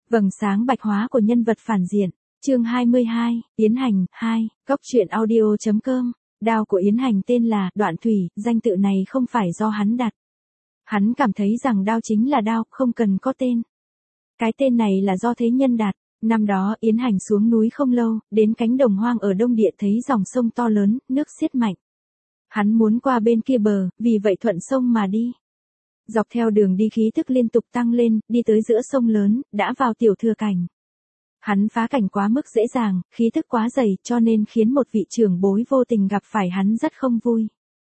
Vầng sáng bạch hóa của nhân vật phản diện. Chương 22, Yến Hành, 2, Cốc truyện audio.com. Đao của Yến Hành tên là Đoạn Thủy, danh tự này không phải do hắn đặt. Hắn cảm thấy rằng đao chính là đao, không cần có tên. Cái tên này là do thế nhân đặt. Năm đó Yến Hành xuống núi không lâu, đến cánh đồng hoang ở Đông Địa thấy dòng sông to lớn, nước xiết mạnh. Hắn muốn qua bên kia bờ, vì vậy thuận sông mà đi. Dọc theo đường đi khí tức liên tục tăng lên, đi tới giữa sông lớn, đã vào tiểu thừa cảnh. Hắn phá cảnh quá mức dễ dàng, khí tức quá dày, cho nên khiến một vị trưởng bối vô tình gặp phải hắn rất không vui.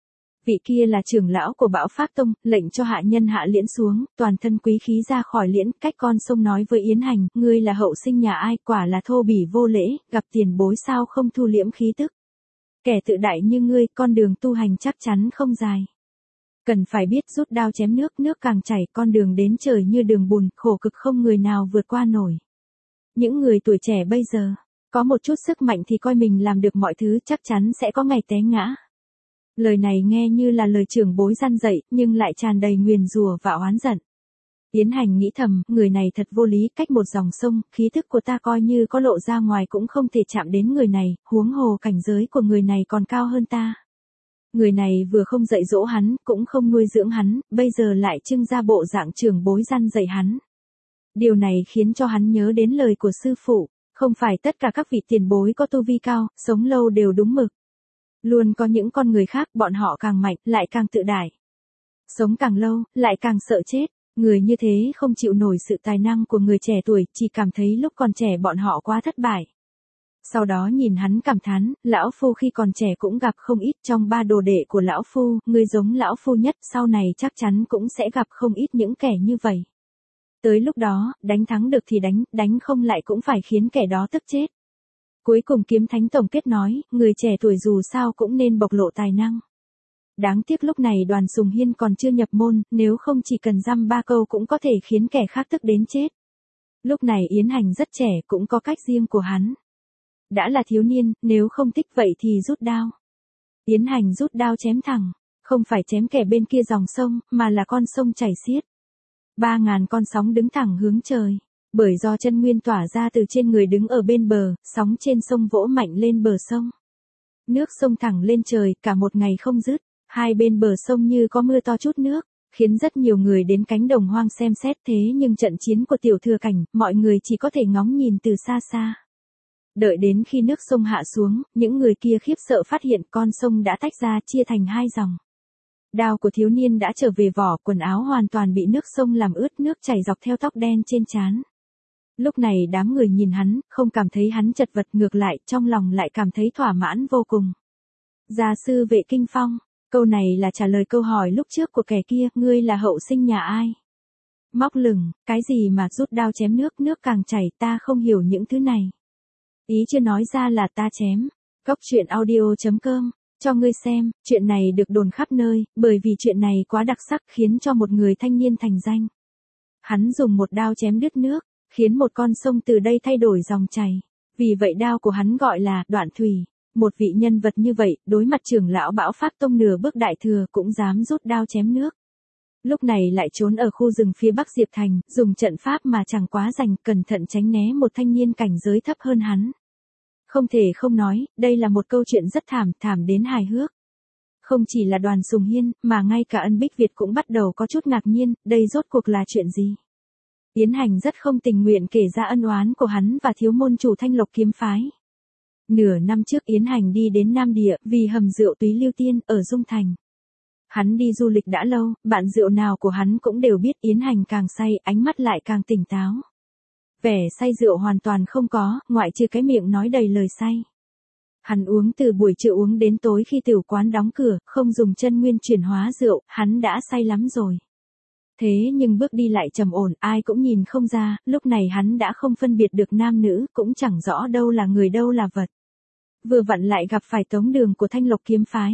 Vị kia là trưởng lão của Bão Phác Tông, lệnh cho hạ nhân hạ liễn xuống, toàn thân quý khí ra khỏi liễn, cách con sông nói với Yến Hành, ngươi là hậu sinh nhà ai, quả là thô bỉ vô lễ, gặp tiền bối sao không thu liễm khí tức. Kẻ tự đại như ngươi, con đường tu hành chắc chắn không dài. Cần phải biết rút đao chém nước, nước càng chảy, con đường đến trời như đường bùn, khổ cực không người nào vượt qua nổi. Những người tuổi trẻ bây giờ, có một chút sức mạnh thì coi mình làm được mọi thứ, chắc chắn sẽ có ngày té ngã. Lời này nghe như là lời trưởng bối gian dạy, nhưng lại tràn đầy nguyền rủa và oán giận. Yến Hành nghĩ thầm, người này thật vô lý, cách một dòng sông, khí thức của ta coi như có lộ ra ngoài cũng không thể chạm đến người này, huống hồ cảnh giới của người này còn cao hơn ta. Người này vừa không dạy dỗ hắn, cũng không nuôi dưỡng hắn, bây giờ lại trưng ra bộ dạng trưởng bối gian dạy hắn. Điều này khiến cho hắn nhớ đến lời của sư phụ, không phải tất cả các vị tiền bối có tu vi cao, sống lâu đều đúng mực. Luôn có những con người khác, bọn họ càng mạnh, lại càng tự đại. Sống càng lâu, lại càng sợ chết. Người như thế không chịu nổi sự tài năng của người trẻ tuổi, chỉ cảm thấy lúc còn trẻ bọn họ quá thất bại. Sau đó nhìn hắn cảm thán, lão phu khi còn trẻ cũng gặp không ít, trong 3 đồ đệ của lão phu, người giống lão phu nhất, sau này chắc chắn cũng sẽ gặp không ít những kẻ như vậy. Tới lúc đó, đánh thắng được thì đánh không lại cũng phải khiến kẻ đó tức chết. Cuối cùng Kiếm Thánh tổng kết nói, người trẻ tuổi dù sao cũng nên bộc lộ tài năng. Đáng tiếc lúc này Đoàn Sùng Hiên còn chưa nhập môn, nếu không chỉ cần dăm 3 câu cũng có thể khiến kẻ khác tức đến chết. Lúc này Yến Hành rất trẻ, cũng có cách riêng của hắn. Đã là thiếu niên, nếu không thích vậy thì rút đao. Yến Hành rút đao chém thẳng, không phải chém kẻ bên kia dòng sông, mà là con sông chảy xiết. 3.000 con sóng đứng thẳng hướng trời. Bởi do chân nguyên tỏa ra từ trên người đứng ở bên bờ, sóng trên sông vỗ mạnh lên bờ sông. Nước sông thẳng lên trời, cả một ngày không dứt. Hai bên bờ sông như có mưa to chút nước, khiến rất nhiều người đến cánh đồng hoang xem xét, thế nhưng trận chiến của tiểu thừa cảnh, mọi người chỉ có thể ngóng nhìn từ xa xa. Đợi đến khi nước sông hạ xuống, những người kia khiếp sợ phát hiện con sông đã tách ra, chia thành 2 dòng. Đao của thiếu niên đã trở về vỏ, quần áo hoàn toàn bị nước sông làm ướt, nước chảy dọc theo tóc đen trên trán. Lúc này đám người nhìn hắn, không cảm thấy hắn chật vật, ngược lại, trong lòng lại cảm thấy thỏa mãn vô cùng. Gia sư Vệ Kinh Phong, câu này là trả lời câu hỏi lúc trước của kẻ kia, ngươi là hậu sinh nhà ai? Móc lửng, cái gì mà rút đao chém nước, nước càng chảy, ta không hiểu những thứ này. Ý chưa nói ra là ta chém. Cốc truyện audio.com, cho ngươi xem, chuyện này được đồn khắp nơi, bởi vì chuyện này quá đặc sắc khiến cho một người thanh niên thành danh. Hắn dùng một đao chém đứt nước, khiến một con sông từ đây thay đổi dòng chảy. Vì vậy đao của hắn gọi là Đoạn Thủy. Một vị nhân vật như vậy, đối mặt trưởng lão Bão Phác Tông nửa bước đại thừa cũng dám rút đao chém nước. Lúc này lại trốn ở khu rừng phía bắc Diệp Thành, dùng trận pháp mà chẳng quá rành, cẩn thận tránh né một thanh niên cảnh giới thấp hơn hắn. Không thể không nói, đây là một câu chuyện rất thảm đến hài hước. Không chỉ là Đoàn Sùng Hiên, mà ngay cả Ân Bích Việt cũng bắt đầu có chút ngạc nhiên, đây rốt cuộc là chuyện gì? Yến Hành rất không tình nguyện kể ra ân oán của hắn và thiếu môn chủ Thanh Lộc kiếm phái. Nửa năm trước Yến Hành đi đến Nam Địa, vì hầm rượu Túy Lưu Tiên, ở Dung Thành. Hắn đi du lịch đã lâu, bạn rượu nào của hắn cũng đều biết Yến Hành càng say, ánh mắt lại càng tỉnh táo. Vẻ say rượu hoàn toàn không có, ngoại trừ cái miệng nói đầy lời say. Hắn uống từ buổi trưa uống đến tối khi tiểu quán đóng cửa, không dùng chân nguyên chuyển hóa rượu, hắn đã say lắm rồi. Thế nhưng bước đi lại trầm ổn, ai cũng nhìn không ra, lúc này hắn đã không phân biệt được nam nữ, cũng chẳng rõ đâu là người đâu là vật. Vừa vặn lại gặp phải Tống Đường của Thanh Lộc kiếm phái.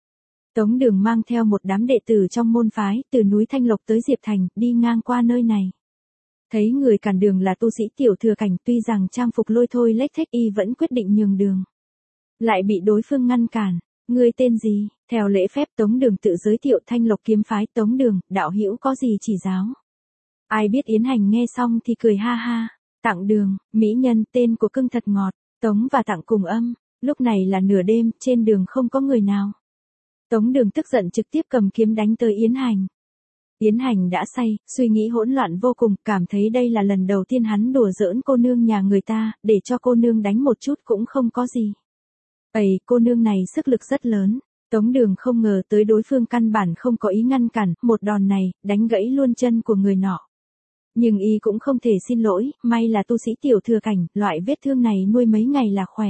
Tống Đường mang theo một đám đệ tử trong môn phái, từ núi Thanh Lộc tới Diệp Thành, đi ngang qua nơi này. Thấy người cản đường là tu sĩ tiểu thừa cảnh, tuy rằng trang phục lôi thôi lếch thếch y vẫn quyết định nhường đường. Lại bị đối phương ngăn cản. Ngươi tên gì? Theo lễ phép Tống Đường tự giới thiệu, Thanh Lộc kiếm phái Tống Đường, đạo hữu có gì chỉ giáo. Ai biết Yến Hành nghe xong thì cười ha ha. Tặng đường, mỹ nhân, tên của cưng thật ngọt, Tống và Tặng cùng âm, lúc này là nửa đêm, trên đường không có người nào. Tống Đường tức giận trực tiếp cầm kiếm đánh tới Yến Hành. Yến Hành đã say, suy nghĩ hỗn loạn vô cùng, cảm thấy đây là lần đầu tiên hắn đùa giỡn cô nương nhà người ta, để cho cô nương đánh một chút cũng không có gì. Ây, cô nương này sức lực rất lớn. Tống Đường không ngờ tới đối phương căn bản không có ý ngăn cản, một đòn này, đánh gãy luôn chân của người nọ. Nhưng y cũng không thể xin lỗi, may là tu sĩ tiểu thừa cảnh, loại vết thương này nuôi mấy ngày là khỏe.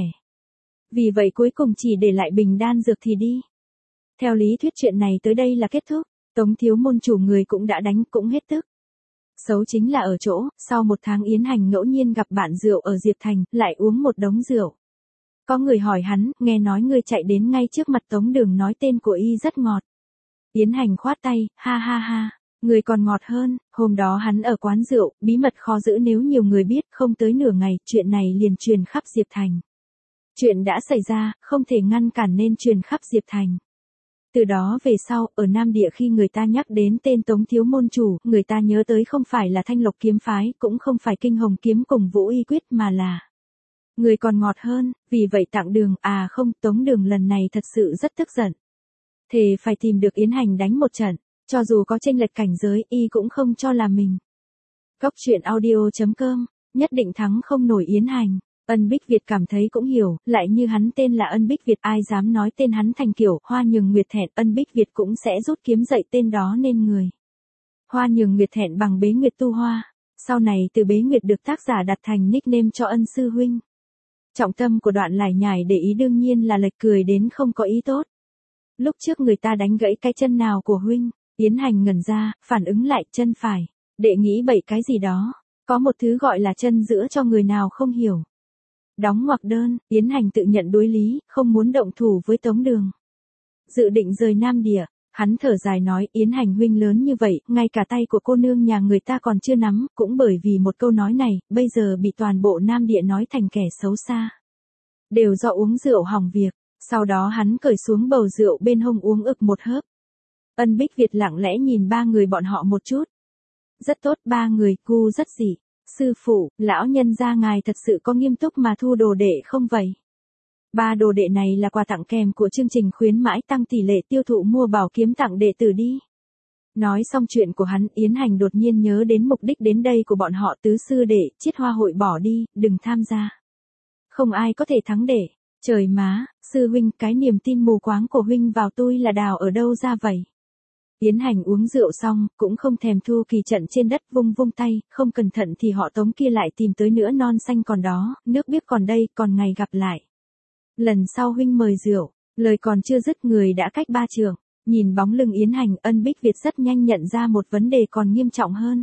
Vì vậy cuối cùng chỉ để lại bình đan dược thì đi. Theo lý thuyết chuyện này tới đây là kết thúc, Tống thiếu môn chủ người cũng đã đánh cũng hết tức. Xấu chính là ở chỗ, sau một tháng Yến Hành ngẫu nhiên gặp bạn rượu ở Diệp Thành, lại uống một đống rượu. Có người hỏi hắn, nghe nói ngươi chạy đến ngay trước mặt Tống Đường nói tên của y rất ngọt. Yến Hành khoát tay, ha ha ha, người còn ngọt hơn, hôm đó hắn ở quán rượu, bí mật khó giữ nếu nhiều người biết, không tới nửa ngày, chuyện này liền truyền khắp Diệp Thành. Chuyện đã xảy ra, không thể ngăn cản nên truyền khắp Diệp Thành. Từ đó về sau, ở Nam Địa khi người ta nhắc đến tên Tống thiếu môn chủ, người ta nhớ tới không phải là Thanh Lộc kiếm phái, cũng không phải Kinh Hồng kiếm cùng Vũ Y quyết mà là người còn ngọt hơn, vì vậy Tặng Đường, à không, Tống Đường lần này thật sự rất tức giận. Thề phải tìm được Yến Hành đánh một trận, cho dù có chênh lệch cảnh giới, y cũng không cho là mình. Góc truyện audio.com, nhất định thắng không nổi Yến Hành. Ân Bích Việt cảm thấy cũng hiểu, lại như hắn tên là Ân Bích Việt, ai dám nói tên hắn thành kiểu Hoa Nhường Nguyệt thẹn, Ân Bích Việt cũng sẽ rút kiếm dậy tên đó nên người. Hoa Nhường Nguyệt thẹn bằng Bế Nguyệt Tu Hoa, sau này từ Bế Nguyệt được tác giả đặt thành nickname cho Ân sư huynh. Trọng tâm của đoạn lải nhải để ý đương nhiên là lệch cười đến không có ý tốt. Lúc trước người ta đánh gãy cái chân nào của huynh, Yến Hành ngẩn ra, phản ứng lại, chân phải, đệ nghĩ bậy cái gì đó, có một thứ gọi là chân giữa cho người nào không hiểu. Đóng ngoặc đơn, Yến Hành tự nhận đối lý, không muốn động thủ với Tống Đường. Dự định rời Nam Địa, hắn thở dài nói, Yến Hành huynh lớn như vậy, ngay cả tay của cô nương nhà người ta còn chưa nắm, cũng bởi vì một câu nói này, bây giờ bị toàn bộ Nam Địa nói thành kẻ xấu xa. Đều do uống rượu hỏng việc, sau đó hắn cởi xuống bầu rượu bên hông uống ực một hớp. Ân Bích Việt lặng lẽ nhìn ba người bọn họ một chút. Rất tốt, ba người, gu rất dị. Sư phụ, lão nhân gia ngài thật sự có nghiêm túc mà thu đồ đệ không vậy? Ba đồ đệ này là quà tặng kèm của chương trình khuyến mãi tăng tỷ lệ tiêu thụ mua bảo kiếm tặng đệ tử đi. Nói xong chuyện của hắn, Yến Hành đột nhiên nhớ đến mục đích đến đây của bọn họ, tứ sư đệ, Chiết Hoa hội bỏ đi, đừng tham gia. Không ai có thể thắng đệ. Trời má, sư huynh, cái niềm tin mù quáng của huynh vào tôi là đào ở đâu ra vậy? Yến Hành uống rượu xong, cũng không thèm thu kỳ trận trên đất, vung vung tay, không cẩn thận thì họ Tống kia lại tìm tới nữa, non xanh còn đó, nước biếc còn đây, còn ngày gặp lại. Lần sau huynh mời rượu, lời còn chưa dứt người đã cách ba trượng, nhìn bóng lưng Yến Hành, Ân Bích Việt rất nhanh nhận ra một vấn đề còn nghiêm trọng hơn.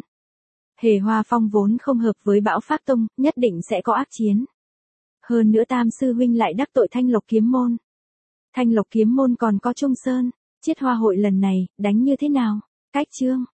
Hề Hoa Phong vốn không hợp với Bão Phác Tông, nhất định sẽ có ác chiến. Hơn nữa Tam sư huynh lại đắc tội Thanh Lộc kiếm môn. Thanh Lộc kiếm môn còn có Trung Sơn. Chiết Hoa hội lần này, đánh như thế nào? Cách chương.